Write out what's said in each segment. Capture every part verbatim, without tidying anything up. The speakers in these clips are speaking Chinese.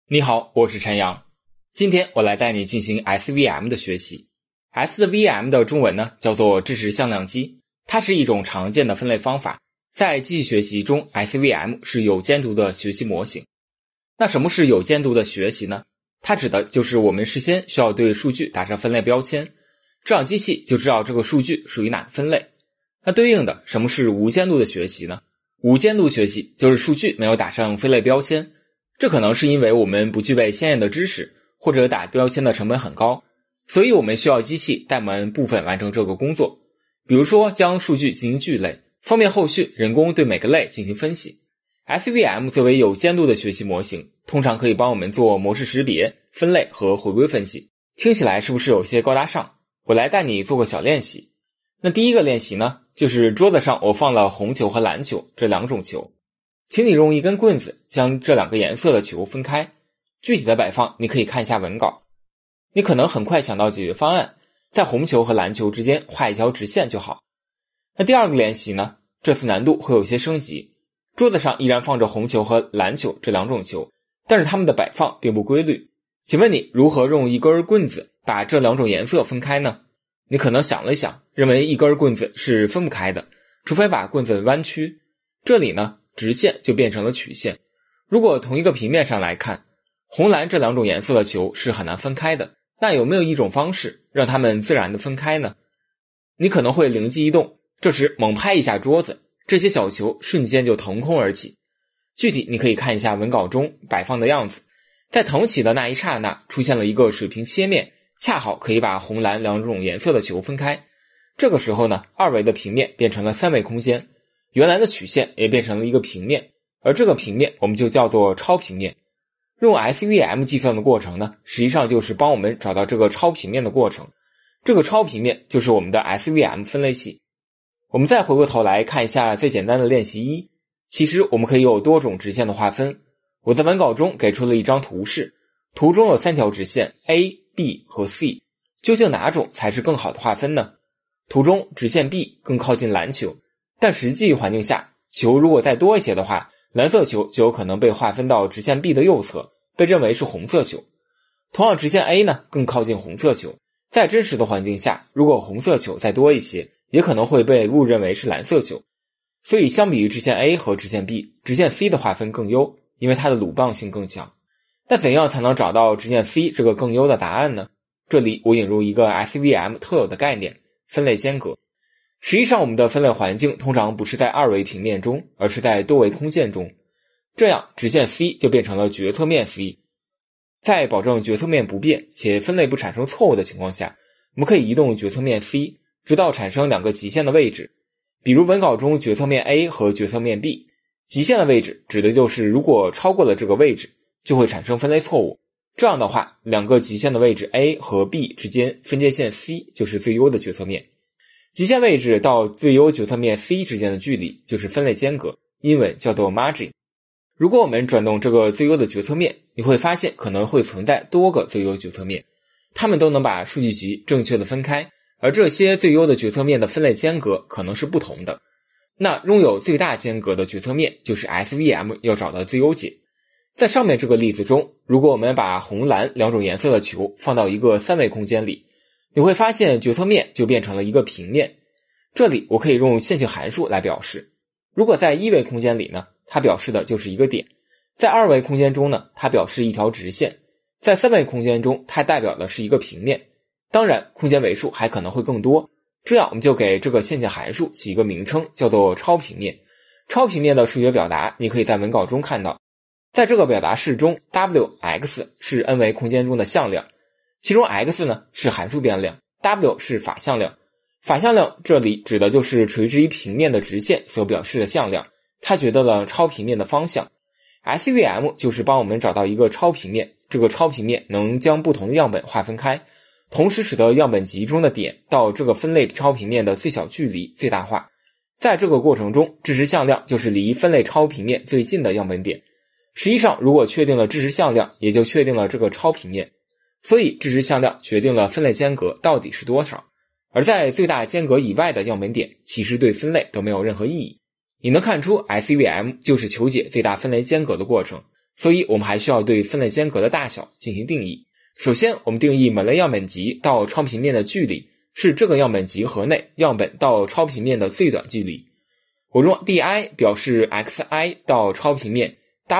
你好，我是陈阳。今天我来带你进行 S V M 的学习。S V M 的中文呢叫做支持向量机，它是一种常见的分类方法。在机器学习中 ，S V M 是有监督的学习模型。那什么是有监督的学习呢？它指的就是我们事先需要对数据打上分类标签，这样机器就知道这个数据属于哪个分类。那对应的，什么是无监督的学习呢？无监督学习就是数据没有打上分类标签，这可能是因为我们不具备先验的知识，或者打标签的成本很高，所以我们需要机器代我们部分完成这个工作。比如说将数据进行聚类，方便后续人工对每个类进行分析。S V M 作为有监督的学习模型，通常可以帮我们做模式识别、分类和回归分析。听起来是不是有些高大上？我来带你做个小练习。那第一个练习呢，就是桌子上我放了红球和蓝球这两种球，请你用一根棍子将这两个颜色的球分开，具体的摆放你可以看一下文稿。你可能很快想到解决方案，在红球和蓝球之间画一条直线就好。那第二个练习呢，这次难度会有些升级，桌子上依然放着红球和蓝球这两种球，但是它们的摆放并不规律。请问你如何用一根棍子把这两种颜色分开呢？你可能想了想，认为一根棍子是分不开的，除非把棍子弯曲。这里呢，直线就变成了曲线。如果同一个平面上来看，红蓝这两种颜色的球是很难分开的，那有没有一种方式让它们自然的分开呢？你可能会灵机一动，这时猛拍一下桌子，这些小球瞬间就腾空而起。具体你可以看一下文稿中摆放的样子，在腾起的那一刹那出现了一个水平切面，恰好可以把红蓝两种颜色的球分开。这个时候呢，二维的平面变成了三维空间，原来的曲线也变成了一个平面，而这个平面我们就叫做超平面。用 S V M 计算的过程呢，实际上就是帮我们找到这个超平面的过程。这个超平面就是我们的 S V M 分类系。我们再回过头来看一下最简单的练习一，其实我们可以有多种直线的划分。我在文稿中给出了一张图示，图中有三条直线 A、B 和 C， 究竟哪种才是更好的划分呢？图中直线 B 更靠近蓝球，但实际环境下，球如果再多一些的话，蓝色球就有可能被划分到直线 B 的右侧，被认为是红色球。同样直线 A 呢，更靠近红色球，在真实的环境下，如果红色球再多一些，也可能会被误认为是蓝色球。所以相比于直线 A 和直线 B， 直线 C 的划分更优，因为它的鲁棒性更强。那怎样才能找到直线 C 这个更优的答案呢？这里我引入一个 S V M 特有的概念，分类间隔。实际上我们的分类环境通常不是在二维平面中，而是在多维空间中。这样直线 C 就变成了决策面 C。在保证决策面不变且分类不产生错误的情况下，我们可以移动决策面 C， 直到产生两个极限的位置。比如文稿中决策面 A 和决策面 B， 极限的位置指的就是如果超过了这个位置，就会产生分类错误。这样的话，两个极限的位置 A 和 B 之间分界线 C 就是最优的决策面。极限位置到最优决策面 C 之间的距离就是分类间隔，英文叫做 margin。如果我们转动这个最优的决策面，你会发现可能会存在多个最优决策面，它们都能把数据集正确的分开，而这些最优的决策面的分类间隔可能是不同的。那拥有最大间隔的决策面就是 S V M 要找的最优解。在上面这个例子中，如果我们把红蓝两种颜色的球放到一个三维空间里，你会发现决策面就变成了一个平面。这里我可以用线性函数来表示。如果在一维空间里呢，它表示的就是一个点；在二维空间中呢，它表示一条直线；在三维空间中，它代表的是一个平面。当然，空间维数还可能会更多。这样我们就给这个线性函数起一个名称，叫做超平面。超平面的数学表达你可以在文稿中看到。在这个表达式中 W X 是 n 维空间中的向量，其中 X 呢是函数变量， W 是法向量。法向量这里指的就是垂直于平面的直线所表示的向量，它决定了超平面的方向。S V M 就是帮我们找到一个超平面，这个超平面能将不同的样本划分开，同时使得样本集中的点到这个分类超平面的最小距离最大化。在这个过程中，支持向量就是离分类超平面最近的样本点。实际上，如果确定了支持向量，也就确定了这个超平面。所以支持向量决定了分类间隔到底是多少。而在最大间隔以外的样本点，其实对分类都没有任何意义。你能看出 S V M 就是求解最大分类间隔的过程， 所以我们还需要对分类间隔的大小进行定义。首先，我们定义某类样本集到超平面的距离是这个样本集合内样本到超平面的最短距离。我用 di 表示 xi 到超平面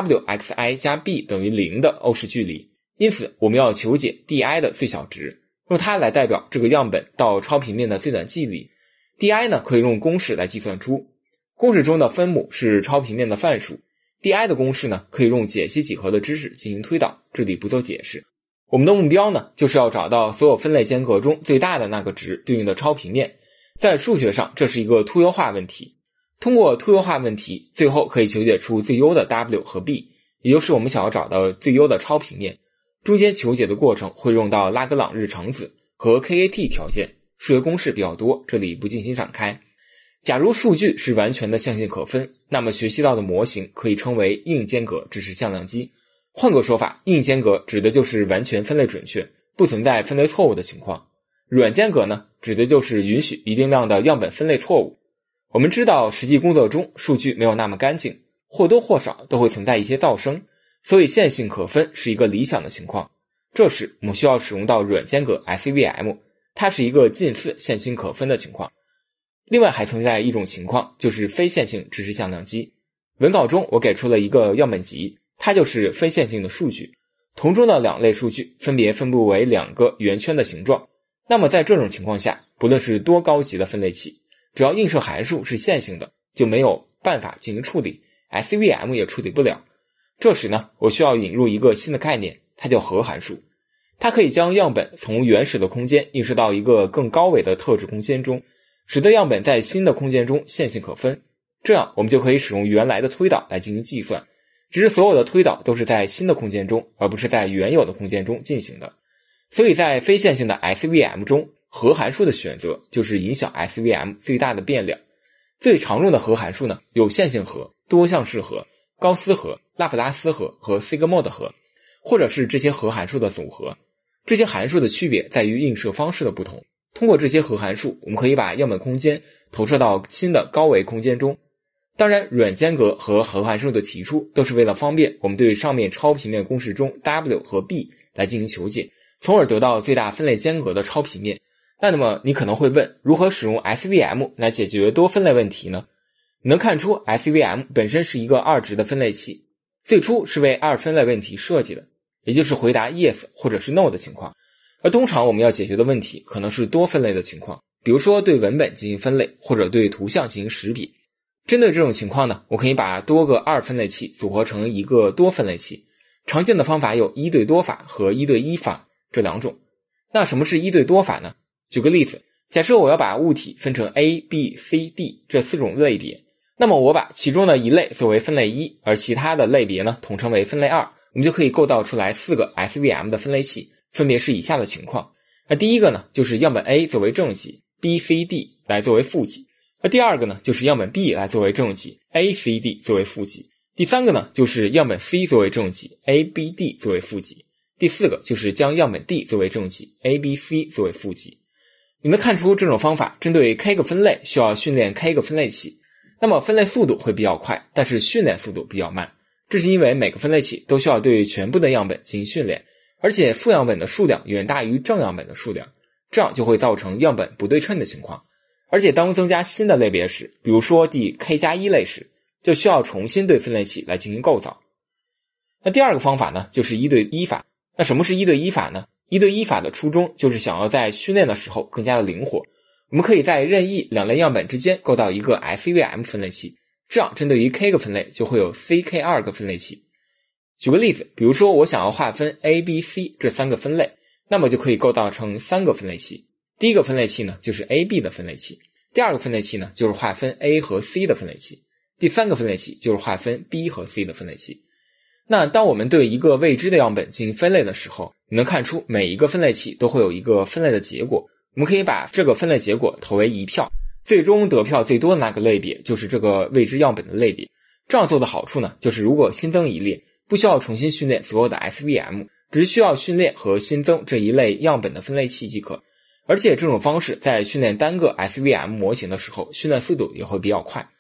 wxi 加 b 等于零的欧式距离，因此我们要求解 di 的最小值，用它来代表这个样本到超平面的最短距离。di 呢可以用公式来计算出，公式中的分母是超平面的范数。di 的公式呢可以用解析几何的知识进行推导，这里不做解释。我们的目标呢就是要找到所有分类间隔中最大的那个值对应的超平面。在数学上这是一个突优化问题，通过突优化问题最后可以求解出最优的 w 和 b， 也就是我们想要找到最优的超平面。中间求解的过程会用到拉格朗日常子和 K A T 条件，数学公式比较多，这里不进行展开。假如数据是完全的象性可分，那么学习到的模型可以称为硬间隔支持向量机。换个说法，硬间隔指的就是完全分类准确，不存在分类错误的情况。软间隔呢，指的就是允许一定量的样本分类错误。我们知道实际工作中数据没有那么干净，或多或少都会存在一些噪声，所以线性可分是一个理想的情况。这时我们需要使用到软间隔 S V M， 它是一个近似线性可分的情况。另外还存在一种情况，就是非线性支持向量机。文稿中我给出了一个样本集，它就是非线性的数据，图中的两类数据分别分布为两个圆圈的形状。那么在这种情况下，不论是多高级的分类器，只要映射函数是线性的，就没有办法进行处理， S V M 也处理不了。这时呢，我需要引入一个新的概念，它叫核函数。它可以将样本从原始的空间映射到一个更高维的特质空间中，使得样本在新的空间中线性可分。这样我们就可以使用原来的推导来进行计算，只是所有的推导都是在新的空间中，而不是在原有的空间中进行的。所以在非线性的 S V M 中，核函数的选择就是影响 S V M 最大的变量。最常用的核函数呢，有线性核、多项式核、高斯核、拉普拉斯核和西格莫的核，或者是这些核函数的组合。这些函数的区别在于映射方式的不同。通过这些核函数，我们可以把样本空间投射到新的高维空间中。当然，软间隔和核函数的提出都是为了方便我们对上面超平面公式中 W 和 B 来进行求解，从而得到最大分类间隔的超平面。那么你可能会问，如何使用 S V M 来解决多分类问题呢？你能看出 S V M 本身是一个二值的分类器，最初是为二分类问题设计的，也就是回答 yes 或者是 no 的情况。而通常我们要解决的问题可能是多分类的情况，比如说对文本进行分类，或者对图像进行识别。针对这种情况呢，我可以把多个二分类器组合成一个多分类器。常见的方法有一对多法和一对一法这两种。那什么是一对多法呢？举个例子，假设我要把物体分成 A、B、C、D 这四种类别，那么我把其中的一类作为分类一，而其他的类别呢统称为分类二，我们就可以构造出来四个 S V M 的分类器，分别是以下的情况。那第一个呢，就是样本 A 作为正极， B、C、D 来作为负极。那第二个呢，就是样本 B 来作为正极， A、C、D 作为负极。第三个呢，就是样本 C 作为正极， A、B、D 作为负极。第四个就是将样本 D 作为正极， A、B、C 作为负极。你能看出这种方法针对 K 个分类需要训练 K 个分类器，那么分类速度会比较快，但是训练速度比较慢。这是因为每个分类器都需要对全部的样本进行训练，而且负样本的数量远大于正样本的数量，这样就会造成样本不对称的情况。而且当增加新的类别时，比如说第 K 加一类时，就需要重新对分类器来进行构造。那第二个方法呢，就是一对一法。那什么是一对一法呢？一对一法的初衷就是想要在训练的时候更加的灵活，我们可以在任意两类样本之间构造一个 S V M 分类器，这样针对于 K 个分类就会有 C K 二个分类器。举个例子，比如说我想要划分 A、B、C 这三个分类，那么就可以构造成三个分类器。第一个分类器呢，就是 A、B 的分类器。第二个分类器呢，就是划分 A 和 C 的分类器。第三个分类器就是划分 B 和 C 的分类器。那当我们对一个未知的样本进行分类的时候，你能看出每一个分类器都会有一个分类的结果，我们可以把这个分类结果投为一票，最终得票最多的那个类别就是这个未知样本的类别。这样做的好处呢，就是如果新增一列，不需要重新训练所有的 S V M， 只需要训练和新增这一类样本的分类器即可。而且这种方式在训练单个 S V M 模型的时候，训练速度也会比较快。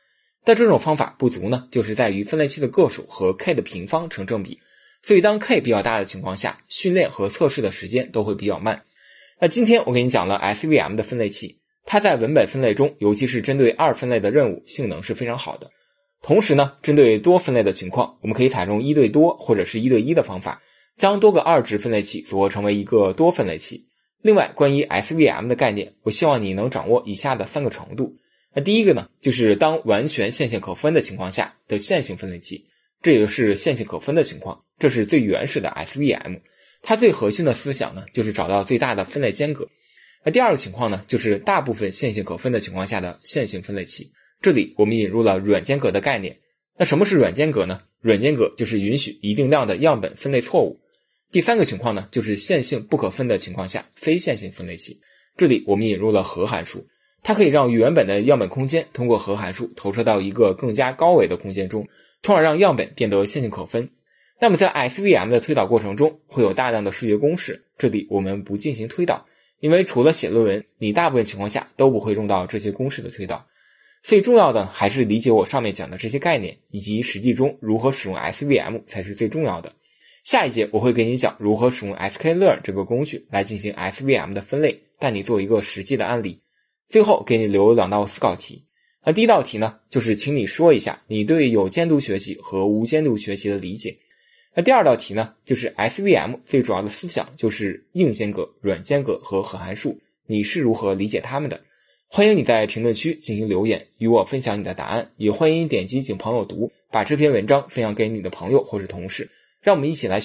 但这种方法不足呢，就是在于分类器的个数和 k 的平方成正比，所以当 k 比较大的情况下，训练和测试的时间都会比较慢。那今天我给你讲了 S V M 的分类器，它在文本分类中，尤其是针对二分类的任务，性能是非常好的。同时呢，针对多分类的情况，我们可以采用一对多或者是一对一的方法，将多个二值分类器组合成为一个多分类器。另外，关于 S V M 的概念，我希望你能掌握以下的三个程度。那第一个呢，就是当完全线性可分的情况下的线性分类器，这也就是线性可分的情况，这是最原始的 S V M。它最核心的思想呢，就是找到最大的分类间隔。那第二个情况呢，就是大部分线性可分的情况下的线性分类器。这里我们引入了软间隔的概念。那什么是软间隔呢？软间隔就是允许一定量的样本分类错误。第三个情况呢，就是线性不可分的情况下非线性分类器。这里我们引入了和函数，它可以让原本的样本空间通过和函数投射到一个更加高维的空间中，从而让样本变得线性可分。那么在 S V M 的推导过程中，会有大量的数学公式，这里我们不进行推导，因为除了写论文，你大部分情况下都不会用到这些公式的推导。所以重要的还是理解我上面讲的这些概念，以及实际中如何使用 S V M 才是最重要的。下一节我会给你讲如何使用 sklearn 这个工具来进行 S V M 的分类，带你做一个实际的案例。最后给你留两道思考题。那第一道题呢，就是请你说一下你对有监督学习和无监督学习的理解。那第二道题呢，就是 S V M 最主要的思想就是硬间隔、软间隔和和函数，你是如何理解它们的？欢迎你在评论区进行留言，与我分享你的答案，也欢迎点击请朋友读，把这篇文章分享给你的朋友或者同事，让我们一起来